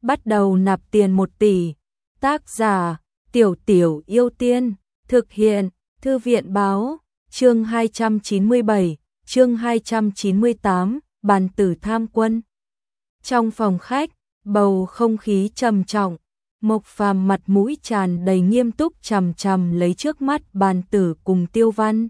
bắt đầu nạp tiền 1 tỷ. Tác giả Tiểu Tiểu Yêu Tiên, thực hiện Thư viện Báo, chương 297, chương 298, bàn tử tham quân. Trong phòng khách, bầu không khí trầm trọng, Mộc Phàm mặt mũi tràn đầy nghiêm túc chằm chằm lấy trước mắt bàn tử cùng Tiêu Văn.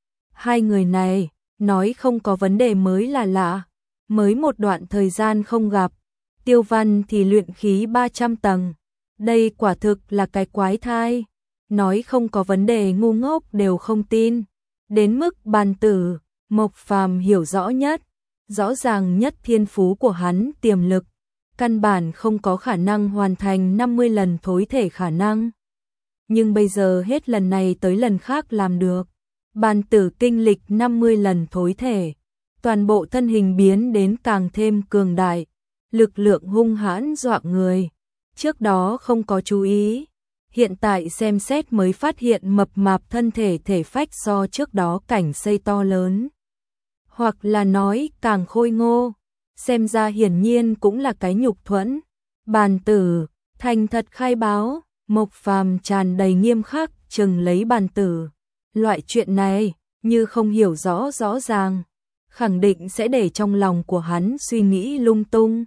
Hai người này, nói không có vấn đề mới là lạ, mới một đoạn thời gian không gặp, Tiêu Văn thì luyện khí 300 tầng, đây quả thực là cái quái thai, nói không có vấn đề ngu ngốc đều không tin, đến mức bàn tử, Mộc Phàm hiểu rõ nhất, rõ ràng nhất thiên phú của hắn tiềm lực, căn bản không có khả năng hoàn thành 50 lần thối thể khả năng. Nhưng bây giờ hết lần này tới lần khác làm được. Bàn tử kinh lịch 50 lần thối thể, toàn bộ thân hình biến đến càng thêm cường đại, lực lượng hung hãn dọa người. Trước đó không có chú ý, hiện tại xem xét mới phát hiện mập mạp thân thể thể phách so trước đó cảnh xây to lớn. Hoặc là nói càng khôi ngô, xem ra hiển nhiên cũng là cái nhục thuẫn. Bàn tử, thành thật khai báo, Mộc Phàm tràn đầy nghiêm khắc chừng lấy bàn tử. Loại chuyện này, như không hiểu rõ rõ ràng, khẳng định sẽ để trong lòng của hắn suy nghĩ lung tung.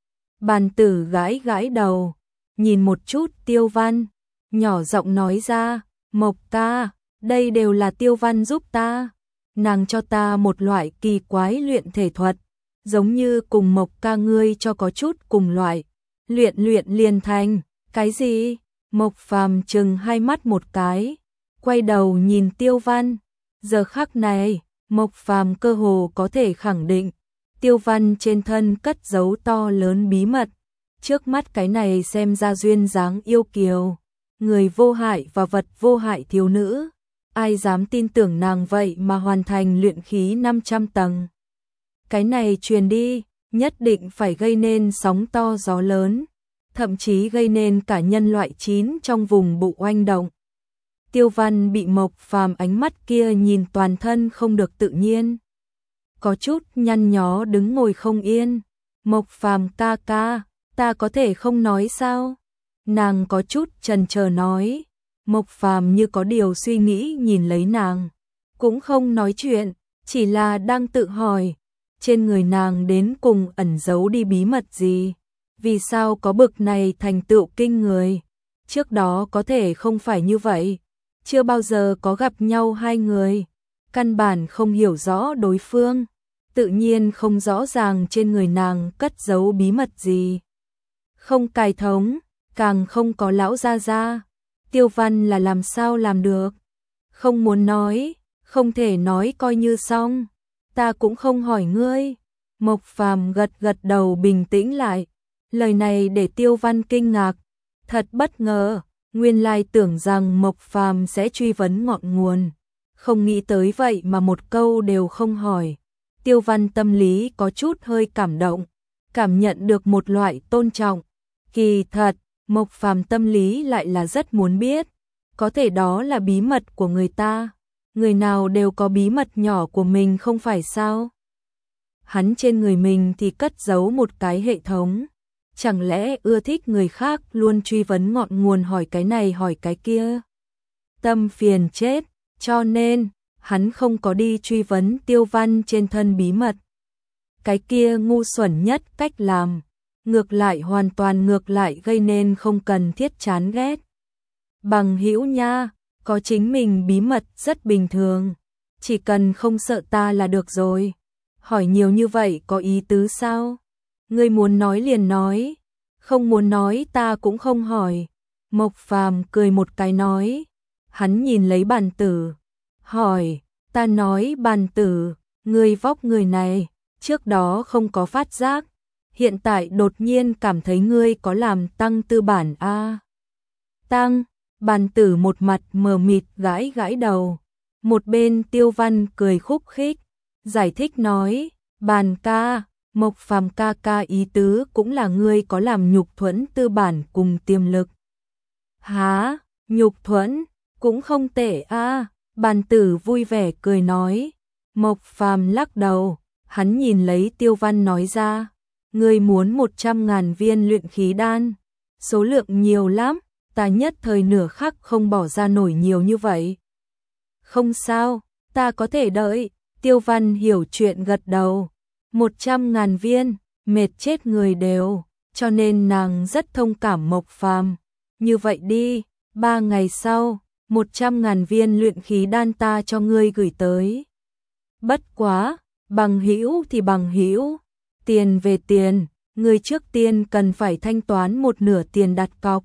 Bàn tử gãi gãi đầu, nhìn một chút Tiêu Văn, nhỏ giọng nói ra, Mộc ca, đây đều là Tiêu Văn giúp ta. Nàng cho ta một loại kỳ quái luyện thể thuật, giống như cùng Mộc ca ngươi cho có chút cùng loại, luyện liền thành, cái gì? Mộc Phàm chừng hai mắt một cái, quay đầu nhìn Tiêu Văn, giờ khắc này, Mộc Phàm cơ hồ có thể khẳng định, Tiêu Văn trên thân cất giấu to lớn bí mật, trước mắt cái này xem ra duyên dáng yêu kiều, người vô hại và vật vô hại thiếu nữ, ai dám tin tưởng nàng vậy mà hoàn thành luyện khí 500 tầng. Cái này truyền đi, nhất định phải gây nên sóng to gió lớn, thậm chí gây nên cả nhân loại 9 trong vùng bụng oanh động. Tiêu Văn bị Mộc Phàm ánh mắt kia nhìn toàn thân không được tự nhiên, có chút nhăn nhó đứng ngồi không yên. Mộc Phàm ca ca, ta có thể không nói sao? Nàng có chút chần chờ nói. Mộc Phàm như có điều suy nghĩ nhìn lấy nàng, cũng không nói chuyện, chỉ là đang tự hỏi, trên người nàng đến cùng ẩn giấu đi bí mật gì? Vì sao có bực này thành tựu kinh người? Trước đó có thể không phải như vậy, chưa bao giờ có gặp nhau hai người, căn bản không hiểu rõ đối phương, tự nhiên không rõ ràng trên người nàng cất giấu bí mật gì. Không cài thống, càng không có lão gia gia. Tiêu Văn là làm sao làm được? Không muốn nói, không thể nói coi như xong. Ta cũng không hỏi ngươi. Mộc Phàm gật gật đầu bình tĩnh lại. Lời này để Tiêu Văn kinh ngạc. Thật bất ngờ, nguyên lai tưởng rằng Mộc Phàm sẽ truy vấn ngọn nguồn. Không nghĩ tới vậy mà một câu đều không hỏi. Tiêu Văn tâm lý có chút hơi cảm động, cảm nhận được một loại tôn trọng. Kỳ thật, Mộc Phàm tâm lý lại là rất muốn biết, có thể đó là bí mật của người ta, người nào đều có bí mật nhỏ của mình không phải sao? Hắn trên người mình thì cất giấu một cái hệ thống, chẳng lẽ ưa thích người khác luôn truy vấn ngọn nguồn hỏi cái này hỏi cái kia? Tâm phiền chết, cho nên hắn không có đi truy vấn Tiêu Văn trên thân bí mật. Cái kia ngu xuẩn nhất cách làm, ngược lại hoàn toàn ngược lại gây nên không cần thiết chán ghét. Bằng hữu nha, có chính mình bí mật rất bình thường, chỉ cần không sợ ta là được rồi. Hỏi nhiều như vậy có ý tứ sao? Ngươi muốn nói liền nói, không muốn nói ta cũng không hỏi. Mộc Phàm cười một cái nói, hắn nhìn lấy bàn tử, hỏi, ta nói bàn tử, ngươi vóc người này, trước đó không có phát giác, hiện tại đột nhiên cảm thấy ngươi có làm tăng tư bản a? Tăng, bàn tử một mặt mờ mịt gãi gãi đầu. Một bên Tiêu Văn cười khúc khích, giải thích nói, bàn ca, Mộc Phàm ca ca ý tứ cũng là ngươi có làm nhục thuẫn tư bản cùng tiềm lực. Hả, nhục thuẫn, cũng không tệ a. Bàn tử vui vẻ cười nói. Mộc Phàm lắc đầu, hắn nhìn lấy Tiêu Văn nói ra, ngươi muốn 100.000 viên luyện khí đan, số lượng nhiều lắm, ta nhất thời nửa khắc không bỏ ra nổi nhiều như vậy. Không sao, ta có thể đợi, Tiêu Văn hiểu chuyện gật đầu. 100.000 viên, mệt chết người đều, cho nên nàng rất thông cảm Mộc Phàm. Như vậy đi, 3 ngày sau, 100.000 viên luyện khí đan ta cho ngươi gửi tới. Bất quá, bằng hữu thì bằng hữu, tiền về tiền, ngươi trước tiên cần phải thanh toán một nửa tiền đặt cọc.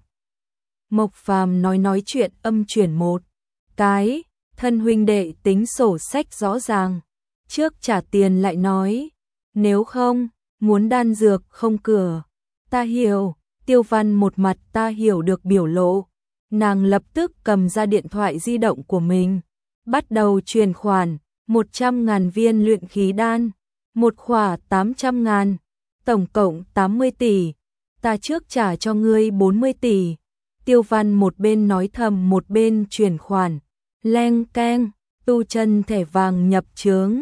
Mộc Phàm nói chuyện âm chuyển một cái, thân huynh đệ tính sổ sách rõ ràng, trước trả tiền lại nói, nếu không, muốn đan dược không cửa. Ta hiểu, Tiêu Văn một mặt ta hiểu được biểu lộ, nàng lập tức cầm ra điện thoại di động của mình, bắt đầu chuyển khoản, 100.000 viên luyện khí đan, một khỏa 800.000, tổng cộng 80 tỷ, ta trước trả cho ngươi 40 tỷ. Tiêu Văn một bên nói thầm một bên chuyển khoản, leng keng, tu chân thẻ vàng nhập chướng,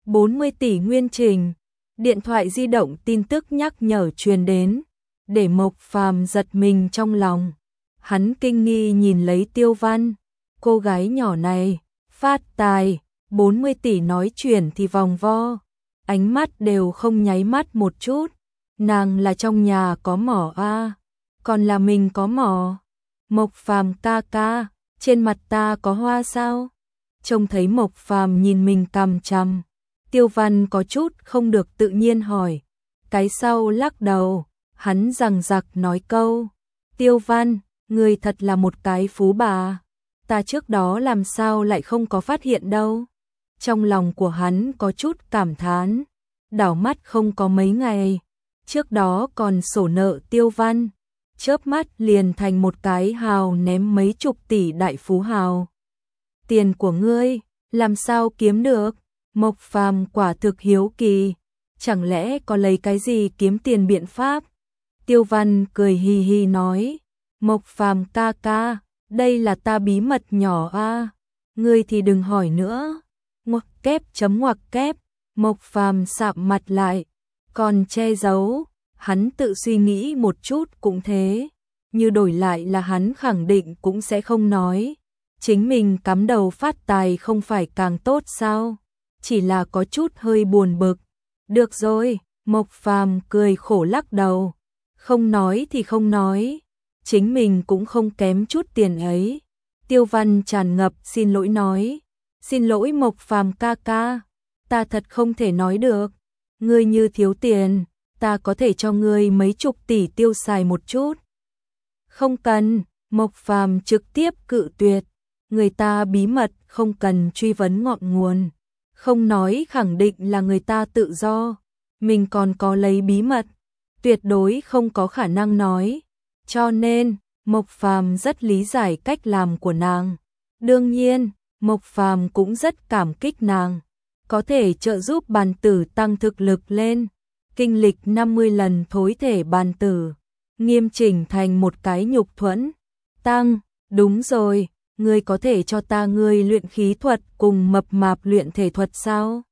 40 tỷ nguyên trình. Điện thoại di động tin tức nhắc nhở truyền đến, để Mộc Phàm giật mình trong lòng. Hắn kinh nghi nhìn lấy Tiêu Văn, cô gái nhỏ này, phát tài, 40 tỷ nói chuyển thì vòng vo, ánh mắt đều không nháy mắt một chút. Nàng là trong nhà có mỏ a, còn là mình có mỏ. Mộc Phàm ca ca, trên mặt ta có hoa sao? Trông thấy Mộc Phàm nhìn mình cằm chằm, Tiêu Văn có chút không được tự nhiên hỏi. Cái sau lắc đầu, hắn rằng giặc nói câu, Tiêu Văn, ngươi thật là một cái phú bà, ta trước đó làm sao lại không có phát hiện đâu. Trong lòng của hắn có chút cảm thán, đảo mắt không có mấy ngày, trước đó còn sổ nợ Tiêu Văn, chớp mắt liền thành một cái hào ném mấy chục tỷ đại phú hào. Tiền của ngươi, làm sao kiếm được? Mộc Phàm quả thực hiếu kỳ, chẳng lẽ có lấy cái gì kiếm tiền biện pháp? Tiêu Văn cười hì hì nói, Mộc Phàm ca ca, đây là ta bí mật nhỏ a, ngươi thì đừng hỏi nữa. Ngoặc kép chấm ngoặc kép, Mộc Phàm sạm mặt lại, còn che giấu, hắn tự suy nghĩ một chút cũng thế, như đổi lại là hắn khẳng định cũng sẽ không nói. Chính mình cắm đầu phát tài không phải càng tốt sao? Chỉ là có chút hơi buồn bực. Được rồi, Mộc Phàm cười khổ lắc đầu. Không nói thì không nói, chính mình cũng không kém chút tiền ấy. Tiêu Văn tràn ngập xin lỗi nói, xin lỗi Mộc Phàm ca ca, ta thật không thể nói được. Ngươi như thiếu tiền, ta có thể cho ngươi mấy chục tỷ tiêu xài một chút. Không cần, Mộc Phàm trực tiếp cự tuyệt, người ta bí mật không cần truy vấn ngọn nguồn. Không nói khẳng định là người ta tự do, mình còn có lấy bí mật, tuyệt đối không có khả năng nói. Cho nên, Mộc Phàm rất lý giải cách làm của nàng. Đương nhiên, Mộc Phàm cũng rất cảm kích nàng, có thể trợ giúp bàn tử tăng thực lực lên. Kinh lịch 50 lần thối thể bàn tử, nghiêm chỉnh thành một cái nhục thuẫn. Tăng, đúng rồi. Ngươi có thể cho ta ngươi luyện khí thuật cùng mập mạp luyện thể thuật sao?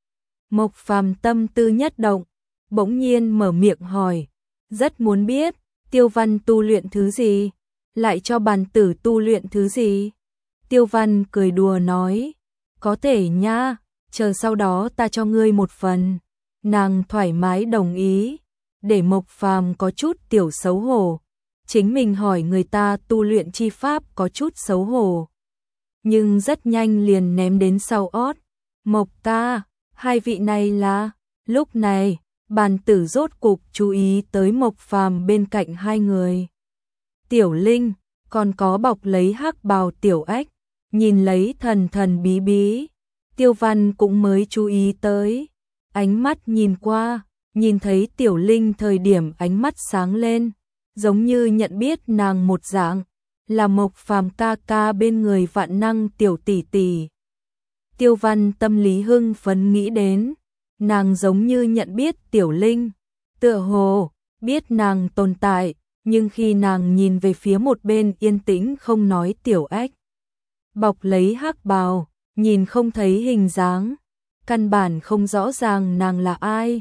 Mộc Phàm tâm tư nhất động, bỗng nhiên mở miệng hỏi, rất muốn biết, Tiêu Văn tu luyện thứ gì, lại cho bàn tử tu luyện thứ gì? Tiêu Văn cười đùa nói, có thể nha, chờ sau đó ta cho ngươi một phần. Nàng thoải mái đồng ý, để Mộc Phàm có chút tiểu xấu hổ. Chính mình hỏi người ta tu luyện chi pháp có chút xấu hổ, nhưng rất nhanh liền ném đến sau ót. Mộc ca, hai vị này là... Lúc này, bàn tử rốt cục chú ý tới Mộc Phàm bên cạnh hai người. Tiểu Linh, còn có bọc lấy hắc bào Tiểu Ách, nhìn lấy thần thần bí bí. Tiêu Văn cũng mới chú ý tới, ánh mắt nhìn qua, nhìn thấy Tiểu Linh thời điểm ánh mắt sáng lên, giống như nhận biết nàng một dạng, là Mộc Phàm ca ca bên người vạn năng tiểu tỷ tỷ. Tiêu Văn tâm lý hưng phấn nghĩ đến, nàng giống như nhận biết Tiểu Linh, tựa hồ biết nàng tồn tại, nhưng khi nàng nhìn về phía một bên yên tĩnh không nói Tiểu Ách, bọc lấy hắc bào, nhìn không thấy hình dáng, căn bản không rõ ràng nàng là ai.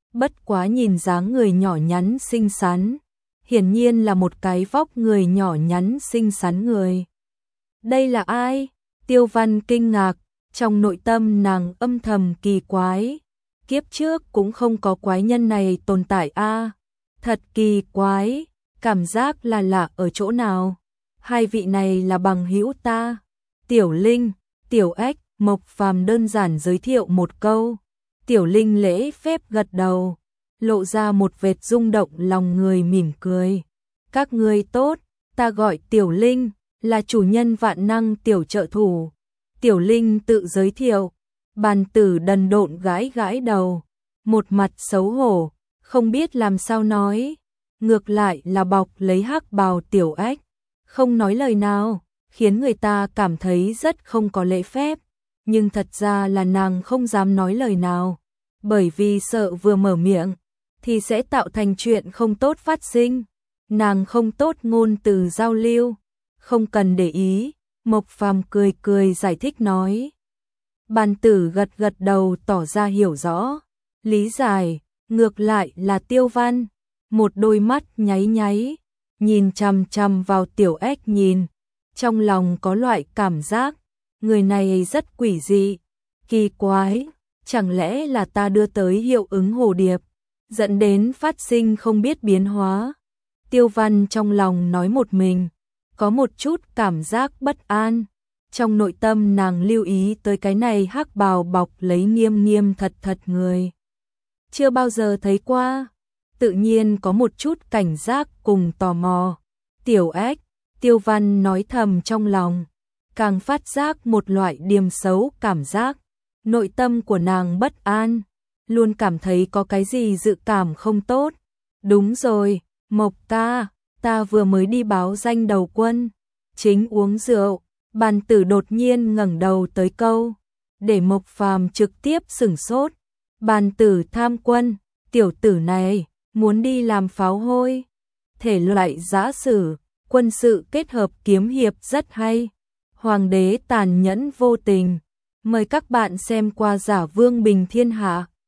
bất quá nhìn dáng người nhỏ nhắn xinh xắn, hiển nhiên là một cái vóc người nhỏ nhắn xinh xắn người. Đây là ai? Tiêu Văn kinh ngạc, trong nội tâm nàng âm thầm kỳ quái, kiếp trước cũng không có quái nhân này tồn tại a. Thật kỳ quái, cảm giác là lạ ở chỗ nào? Hai vị này là bằng hữu ta. Tiểu Linh, Tiểu Ếch, Mộc Phàm đơn giản giới thiệu một câu. Tiểu Linh lễ phép gật đầu, lộ ra một vệt rung động lòng người mỉm cười. Các ngươi tốt, ta gọi Tiểu Linh, là chủ nhân Vạn Năng tiểu trợ thủ. Tiểu Linh tự giới thiệu. Bàn Tử đần độn gãi gãi đầu, một mặt xấu hổ, không biết làm sao nói. Ngược lại là bọc lấy hắc bào Tiểu Ếch, không nói lời nào, khiến người ta cảm thấy rất không có lễ phép. Nhưng thật ra là nàng không dám nói lời nào, bởi vì sợ vừa mở miệng thì sẽ tạo thành chuyện không tốt phát sinh. Nàng không tốt ngôn từ giao lưu, không cần để ý. Mộc Phàm cười cười giải thích nói. Bàn Tử gật gật đầu tỏ ra hiểu rõ, lý giải. Ngược lại là Tiêu Văn, một đôi mắt nháy nháy, nhìn chằm chằm vào Tiểu Ếch nhìn, trong lòng có loại cảm giác, người này rất quỷ dị, kỳ quái, chẳng lẽ là ta đưa tới hiệu ứng hồ điệp, dẫn đến phát sinh không biết biến hóa. Tiêu Văn trong lòng nói một mình, có một chút cảm giác bất an. Trong nội tâm nàng lưu ý tới cái này hắc bào bọc lấy nghiêm nghiêm thật thật người. Chưa bao giờ thấy qua, tự nhiên có một chút cảnh giác cùng tò mò. Tiểu Ếch, Tiêu Văn nói thầm trong lòng, càng phát giác một loại điềm xấu cảm giác. Nội tâm của nàng bất an, luôn cảm thấy có cái gì dự cảm không tốt. Đúng rồi, Mộc ca, ta vừa mới đi báo danh đầu quân, chính uống rượu. Bàn Tử đột nhiên ngẩng đầu tới câu, để Mộc Phàm trực tiếp sửng sốt. Bàn Tử tham quân, tiểu tử này muốn đi làm pháo hôi. Thể loại giã sử, quân sự kết hợp kiếm hiệp rất hay. Hoàng đế tàn nhẫn vô tình. Mời các bạn xem qua Giả Vương Bình Thiên Hạ.